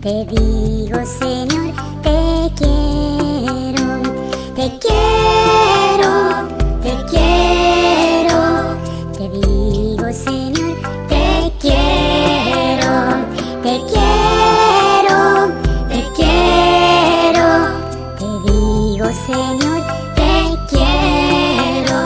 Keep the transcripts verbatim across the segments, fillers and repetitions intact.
Te digo, Señor, te quiero, te quiero, te quiero. Te digo, Señor, te quiero, te quiero, te quiero. Te digo, Señor, te quiero.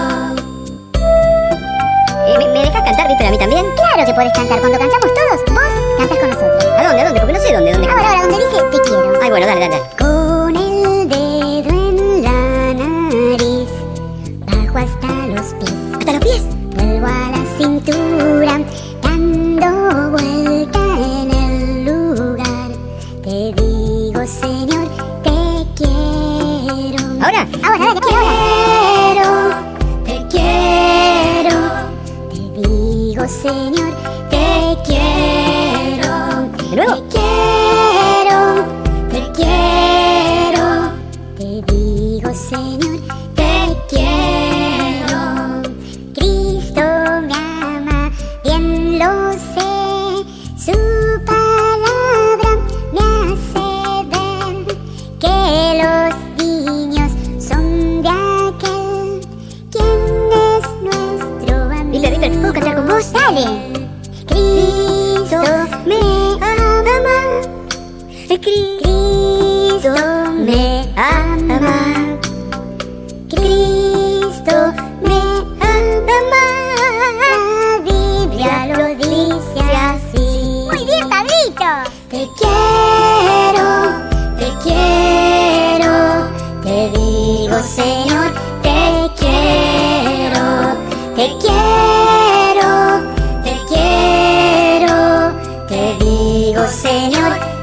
Eh, ¿me, ¿Me dejas cantar, Víctor, a mí también? Claro que podés cantar. Cuando cantamos todos, vos cantás con nosotros. ¿A dónde? ¿A dónde? Porque no sé dónde. dónde Ahora, ahora, donde dice te quiero. Ay, bueno, dale, dale, dale. Con el dedo en la nariz, bajo hasta los pies, ¿Hasta los pies? vuelvo a la cintura, dando vuelta en el lugar. Te digo, Señor, te quiero. ¿Ahora? Ahora, dale, Te ahora. Te quiero, te digo, Señor, te quiero. ¿De nuevo? Te quiero, te quiero, te digo, Señor, te quiero. Cristo me ama, bien lo sé, su palabra me hace ver que los niños son de aquel quien es nuestro amigo. Víctor, Víctor, ¿puedo cantar con vos? Dale. Cristo me ama, Cristo me ama, Cristo me ama. La Biblia lo dice así. Muy bien, Pablito. Te quiero, te quiero, te digo, Señor, te quiero, te quiero, te quiero, te digo, Señor,